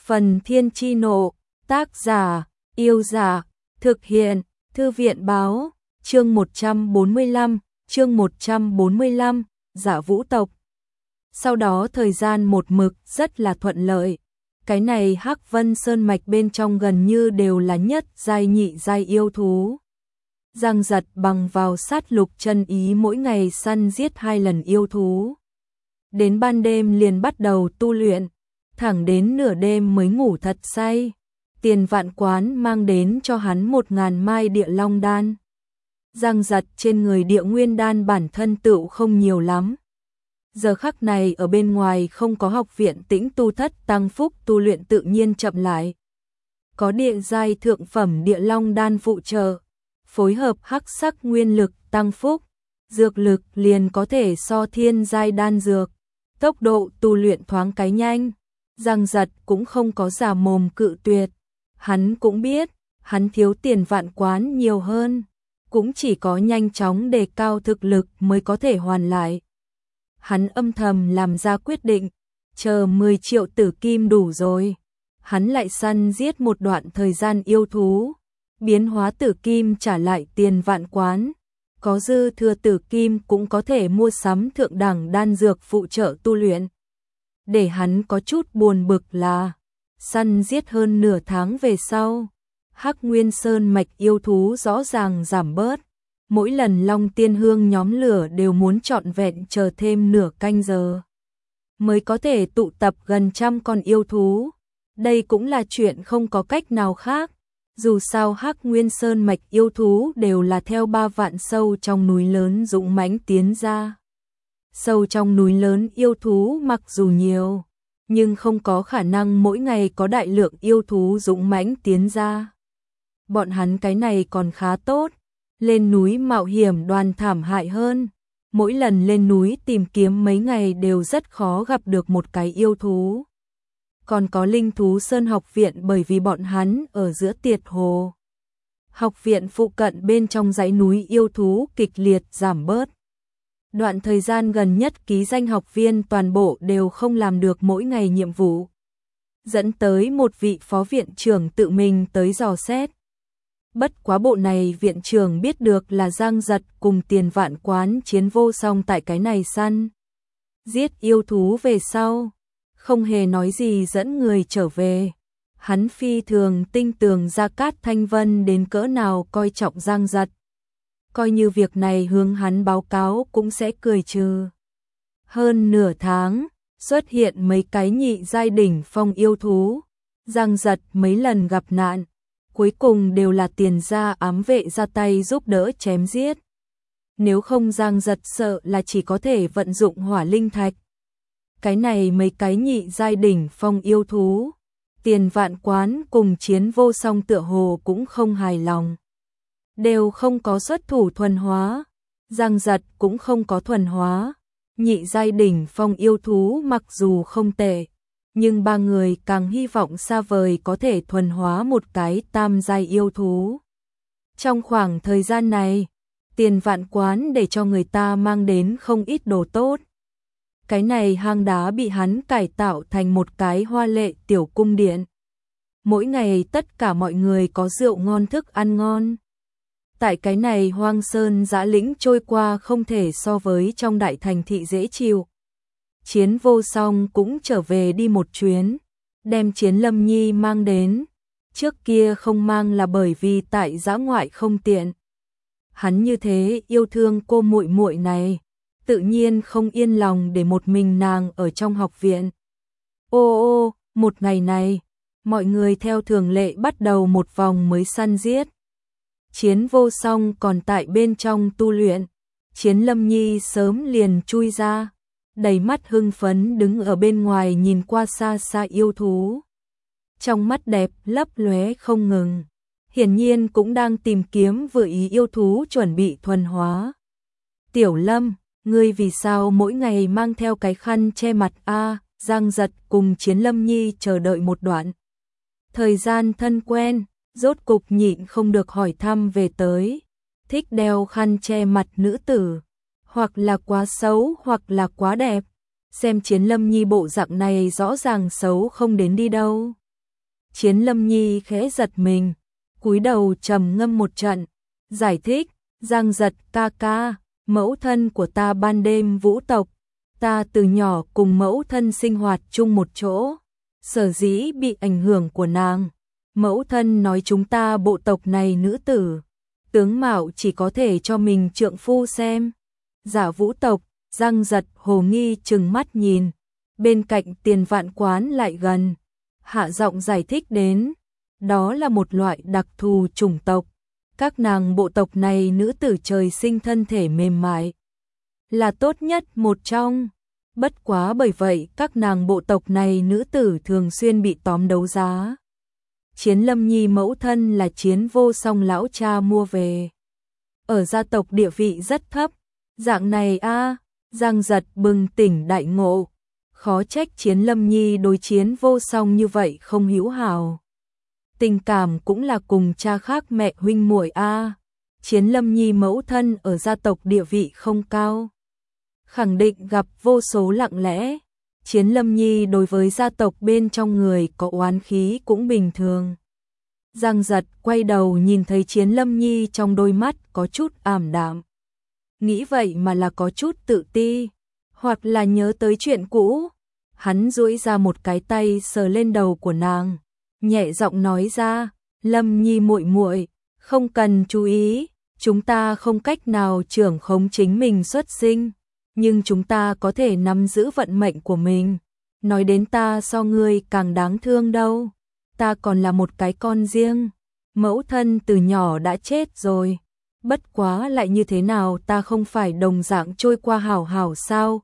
Phần Thiên Chi Nộ, tác giả, Yêu Giả, thực hiện, Thư viện Báo, chương 145, Giả Vũ Tộc. Sau đó thời gian một mực rất là thuận lợi. Cái này Hắc Vân Sơn Mạch bên trong gần như đều là nhất giai nhị giai yêu thú. Giang Giật bằng vào sát lục chân ý mỗi ngày săn giết 2 lần yêu thú. Đến ban đêm liền bắt đầu tu luyện, thẳng đến nửa đêm mới ngủ thật say. Tiền Vạn Quán mang đến cho hắn 1000 mai địa long đan. Giang Giật trên người địa nguyên đan bản thân tựu không nhiều lắm. Giờ khắc này ở bên ngoài không có học viện Tĩnh Tu Thất tăng phúc, tu luyện tự nhiên chậm lại. Có địa giai thượng phẩm địa long đan phụ trợ, phối hợp hắc sắc nguyên lực tăng phúc, dược lực liền có thể so thiên giai đan dược, tốc độ tu luyện thoáng cái nhanh. Giang Giật cũng không có giả mồm cự tuyệt, hắn cũng biết, hắn thiếu Tiền Vạn Quán nhiều hơn, cũng chỉ có nhanh chóng đề cao thực lực mới có thể hoàn lại. Hắn âm thầm làm ra quyết định, chờ 10 triệu tử kim đủ rồi, hắn lại săn giết một đoạn thời gian yêu thú, biến hóa tử kim trả lại Tiền Vạn Quán, có dư thừa tử kim cũng có thể mua sắm thượng đẳng đan dược phụ trợ tu luyện. Để hắn có chút buồn bực là, săn giết hơn nửa tháng về sau, Hắc Nguyên Sơn Mạch yêu thú rõ ràng giảm bớt. Mỗi lần Long Tiên Hương nhóm lửa đều muốn trọn vẹn chờ thêm nửa canh giờ mới có thể tụ tập gần 100 con yêu thú. Đây cũng là chuyện không có cách nào khác. Dù sao Hắc Nguyên Sơn Mạch yêu thú đều là theo 3 vạn sâu trong núi lớn dũng mãnh tiến ra. Sâu trong núi lớn yêu thú mặc dù nhiều, nhưng không có khả năng mỗi ngày có đại lượng yêu thú dũng mãnh tiến ra. Bọn hắn cái này còn khá tốt. Lên núi mạo hiểm đoàn thảm hại hơn. Mỗi lần lên núi tìm kiếm mấy ngày đều rất khó gặp được một cái yêu thú. Còn có Linh Thú Sơn học viện bởi vì bọn hắn ở giữa Tiệt Hồ. Học viện phụ cận bên trong dãy núi yêu thú kịch liệt giảm bớt. Đoạn thời gian gần nhất ký danh học viên toàn bộ đều không làm được mỗi ngày nhiệm vụ. Dẫn tới một vị phó viện trưởng tự mình tới dò xét. Bất quá bộ này viện trưởng biết được là Giang Giật cùng Tiền Vạn Quán chiến vô song tại cái này săn giết yêu thú về sau, không hề nói gì dẫn người trở về. Hắn phi thường tinh tường Gia Cát Thanh Vân đến cỡ nào coi trọng Giang Giật. Coi như việc này hướng hắn báo cáo cũng sẽ cười trừ. Hơn nửa tháng, xuất hiện mấy cái nhị giai đỉnh phong yêu thú. Giang Giật mấy lần gặp nạn, cuối cùng đều là Tiền gia ám vệ ra tay giúp đỡ chém giết. Nếu không Giang Giật sợ là chỉ có thể vận dụng hỏa linh thạch. Cái này mấy cái nhị giai đỉnh phong yêu thú, Tiền Vạn Quán cùng chiến vô song tựa hồ cũng không hài lòng. Đều không có xuất thủ thuần hóa, Giang Giật cũng không có thuần hóa. Nhị giai đỉnh phong yêu thú mặc dù không tệ, nhưng 3 người càng hy vọng xa vời có thể thuần hóa một cái tam giai yêu thú. Trong khoảng thời gian này, Tiền Vạn Quán để cho người ta mang đến không ít đồ tốt. Cái này hang đá bị hắn cải tạo thành một cái hoa lệ tiểu cung điện. Mỗi ngày tất cả mọi người có rượu ngon thức ăn ngon. Tại cái này hoang sơn dã lĩnh trôi qua không thể so với trong đại thành thị dễ chịu. Chiến vô song cũng trở về đi một chuyến, đem Chiến Lâm Nhi mang đến. Trước kia không mang là bởi vì tại dã ngoại không tiện. Hắn như thế yêu thương cô muội muội này, tự nhiên không yên lòng để một mình nàng ở trong học viện. Ô, một ngày này, mọi người theo thường lệ bắt đầu một vòng mới săn giết. Chiến vô song còn tại bên trong tu luyện, Chiến Lâm Nhi sớm liền chui ra, đầy mắt hưng phấn đứng ở bên ngoài nhìn qua xa xa yêu thú. Trong mắt đẹp lấp lóe không ngừng, hiển nhiên cũng đang tìm kiếm vừa ý yêu thú chuẩn bị thuần hóa. Tiểu Lâm, ngươi vì sao mỗi ngày mang theo cái khăn che mặt a? Giang Giật cùng Chiến Lâm Nhi chờ đợi một đoạn thời gian thân quen, rốt cục nhịn không được hỏi thăm về tới. Thích đeo khăn che mặt nữ tử, hoặc là quá xấu hoặc là quá đẹp. Xem Chiến Lâm Nhi bộ dạng này rõ ràng xấu không đến đi đâu. Chiến Lâm Nhi khẽ giật mình, cúi đầu trầm ngâm một trận, giải thích, Giang Giật ca ca, mẫu thân của ta ban đêm vũ tộc, ta từ nhỏ cùng mẫu thân sinh hoạt chung một chỗ, sở dĩ bị ảnh hưởng của nàng. Mẫu thân nói chúng ta bộ tộc này nữ tử, tướng mạo chỉ có thể cho mình trượng phu xem. Giả vũ tộc, Giang Giật hồ nghi trừng mắt nhìn, bên cạnh Tiền Vạn Quán lại gần, hạ giọng giải thích đến, đó là một loại đặc thù chủng tộc, các nàng bộ tộc này nữ tử trời sinh thân thể mềm mại, là tốt nhất một trong. Bất quá bởi vậy các nàng bộ tộc này nữ tử thường xuyên bị tóm đấu giá. Chiến Lâm Nhi mẫu thân là Chiến Vô Song lão cha mua về, ở gia tộc địa vị rất thấp, dạng này a. Giang Giật bừng tỉnh đại ngộ, khó trách Chiến Lâm Nhi đối Chiến Vô Song như vậy không hữu hảo. Tình cảm cũng là cùng cha khác mẹ huynh muội a. Chiến Lâm Nhi mẫu thân ở gia tộc địa vị không cao, khẳng định gặp vô số lặng lẽ. Chiến Lâm Nhi đối với gia tộc bên trong người có oán khí cũng bình thường. Giang Giật quay đầu nhìn thấy Chiến Lâm Nhi trong đôi mắt có chút ảm đạm. Nghĩ vậy mà là có chút tự ti, hoặc là nhớ tới chuyện cũ. Hắn duỗi ra một cái tay sờ lên đầu của nàng, nhẹ giọng nói ra, Lâm Nhi muội muội, không cần chú ý, chúng ta không cách nào trưởng khống chính mình xuất sinh, nhưng chúng ta có thể nắm giữ vận mệnh của mình. Nói đến ta so ngươi càng đáng thương đâu, ta còn là một cái con riêng, mẫu thân từ nhỏ đã chết rồi, bất quá lại như thế nào ta không phải đồng dạng trôi qua hảo hảo sao,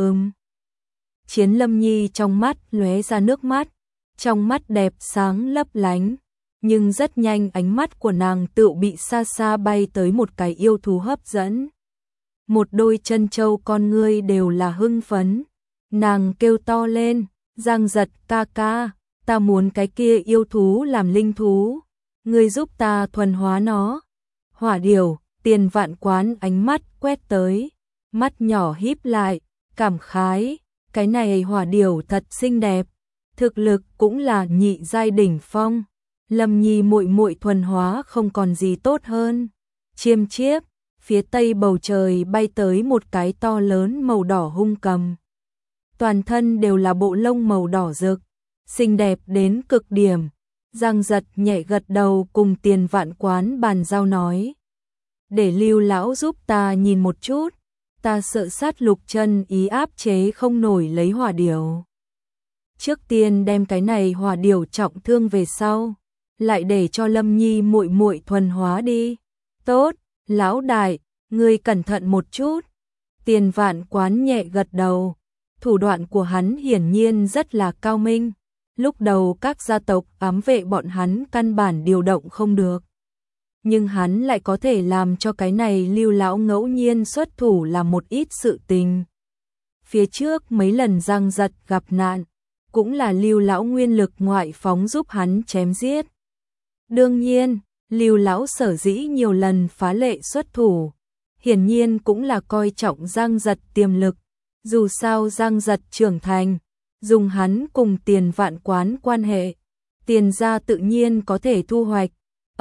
Chiến Lâm Nhi trong mắt lóe ra nước mắt, trong mắt đẹp sáng lấp lánh, nhưng rất nhanh ánh mắt của nàng tự bị xa xa bay tới một cái yêu thú hấp dẫn. Một đôi chân châu con ngươi đều là hưng phấn, nàng kêu to lên, Giang Giật ca ca, ta muốn cái kia yêu thú làm linh thú, ngươi giúp ta thuần hóa nó. Hỏa Điểu, Tiền Vạn Quán ánh mắt quét tới, mắt nhỏ híp lại, cảm khái, cái này Hỏa Điểu thật xinh đẹp, thực lực cũng là nhị giai đỉnh phong. Lâm Nhi muội muội thuần hóa không còn gì tốt hơn. Chiêm chiếp, phía tây bầu trời bay tới một cái to lớn màu đỏ hung cầm. Toàn thân đều là bộ lông màu đỏ rực, xinh đẹp đến cực điểm. Giang Giật nhẹ gật đầu cùng Tiền Vạn Quán bàn giao nói, để Lưu lão giúp ta nhìn một chút, ta sợ sát lục chân ý áp chế không nổi lấy Hỏa Điểu. Trước tiên đem cái này Hỏa Điểu trọng thương về sau, lại để cho Lâm Nhi muội muội thuần hóa đi. Tốt, lão đại, ngươi cẩn thận một chút. Tiền Vạn Quán nhẹ gật đầu, thủ đoạn của hắn hiển nhiên rất là cao minh. Lúc đầu các gia tộc ám vệ bọn hắn căn bản điều động không được, nhưng hắn lại có thể làm cho cái này Lưu lão ngẫu nhiên xuất thủ làm một ít sự tình. Phía trước mấy lần Giang Giật gặp nạn, cũng là Lưu lão nguyên lực ngoại phóng giúp hắn chém giết. Đương nhiên, Lưu lão sở dĩ nhiều lần phá lệ xuất thủ, hiển nhiên cũng là coi trọng Giang Giật tiềm lực. Dù sao Giang Giật trưởng thành, dùng hắn cùng Tiền Vạn Quán quan hệ, Tiền gia tự nhiên có thể thu hoạch.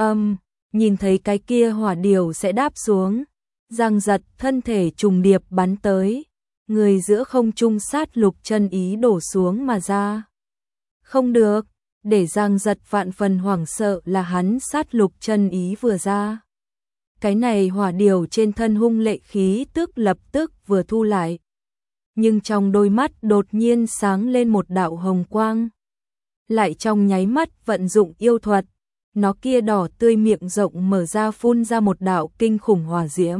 Nhìn thấy cái kia Hỏa Điểu sẽ đáp xuống, Giang Giật thân thể trùng điệp bắn tới, người giữa không trung sát lục chân ý đổ xuống mà ra. Không được, để Giang Giật vạn phần hoảng sợ là hắn sát lục chân ý vừa ra, cái này Hỏa Điểu trên thân hung lệ khí tức lập tức vừa thu lại, nhưng trong đôi mắt đột nhiên sáng lên một đạo hồng quang, lại trong nháy mắt vận dụng yêu thuật, nó kia đỏ tươi miệng rộng mở ra phun ra một đạo kinh khủng hỏa diễm.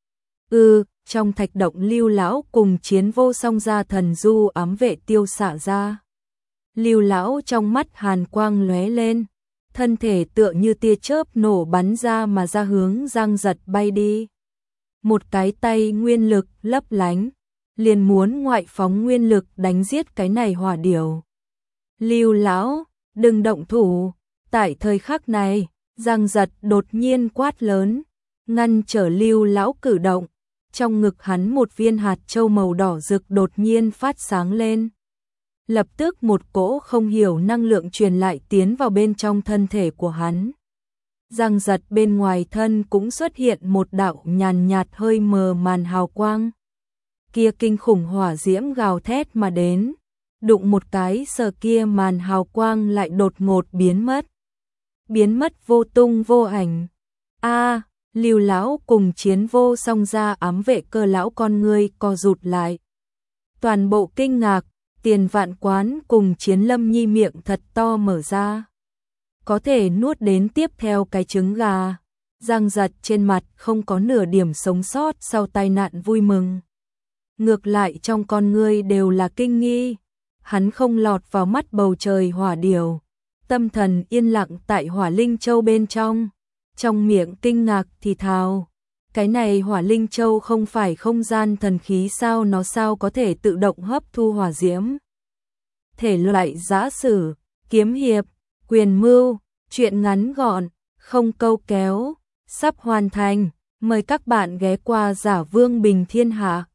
Trong thạch động Lưu lão cùng Chiến Vô Song ra thần du ám vệ tiêu xạ ra. Lưu lão trong mắt hàn quang lóe lên, thân thể tựa như tia chớp nổ bắn ra mà ra hướng Giang Giật bay đi. Một cái tay nguyên lực lấp lánh, liền muốn ngoại phóng nguyên lực đánh giết cái này Hỏa Điểu. Lưu lão, đừng động thủ. Tại thời khắc này, Giang Giật đột nhiên quát lớn, ngăn trở Lưu lão cử động. Trong ngực hắn một viên hạt châu màu đỏ rực đột nhiên phát sáng lên. Lập tức một cỗ không hiểu năng lượng truyền lại tiến vào bên trong thân thể của hắn. Giang giật bên ngoài thân cũng xuất hiện một đạo nhàn nhạt hơi mờ màn hào quang. Kia kinh khủng hỏa diễm gào thét mà đến, đụng một cái sờ kia màn hào quang lại đột ngột biến mất vô tung vô ảnh. A, Lưu lão cùng Chiến Vô Song ra ám vệ Cơ lão con ngươi co rụt lại. Toàn bộ kinh ngạc, Tiền Vạn Quán cùng Chiến Lâm Nhi miệng thật to mở ra. Có thể nuốt đến tiếp theo cái trứng gà. Giang giật trên mặt không có nửa điểm sống sót sau tai nạn vui mừng. Ngược lại trong con ngươi đều là kinh nghi. Hắn không lọt vào mắt bầu trời hỏa điểu. Tâm thần yên lặng tại Hỏa Linh Châu bên trong. Trong miệng kinh ngạc thì thào. Cái này Hỏa Linh Châu không phải không gian thần khí sao, nó sao có thể tự động hấp thu hỏa diễm. Thể loại giã sử, kiếm hiệp, quyền mưu, truyện ngắn gọn, không câu kéo, sắp hoàn thành. Mời các bạn ghé qua Giả Vương Bình Thiên Hạ.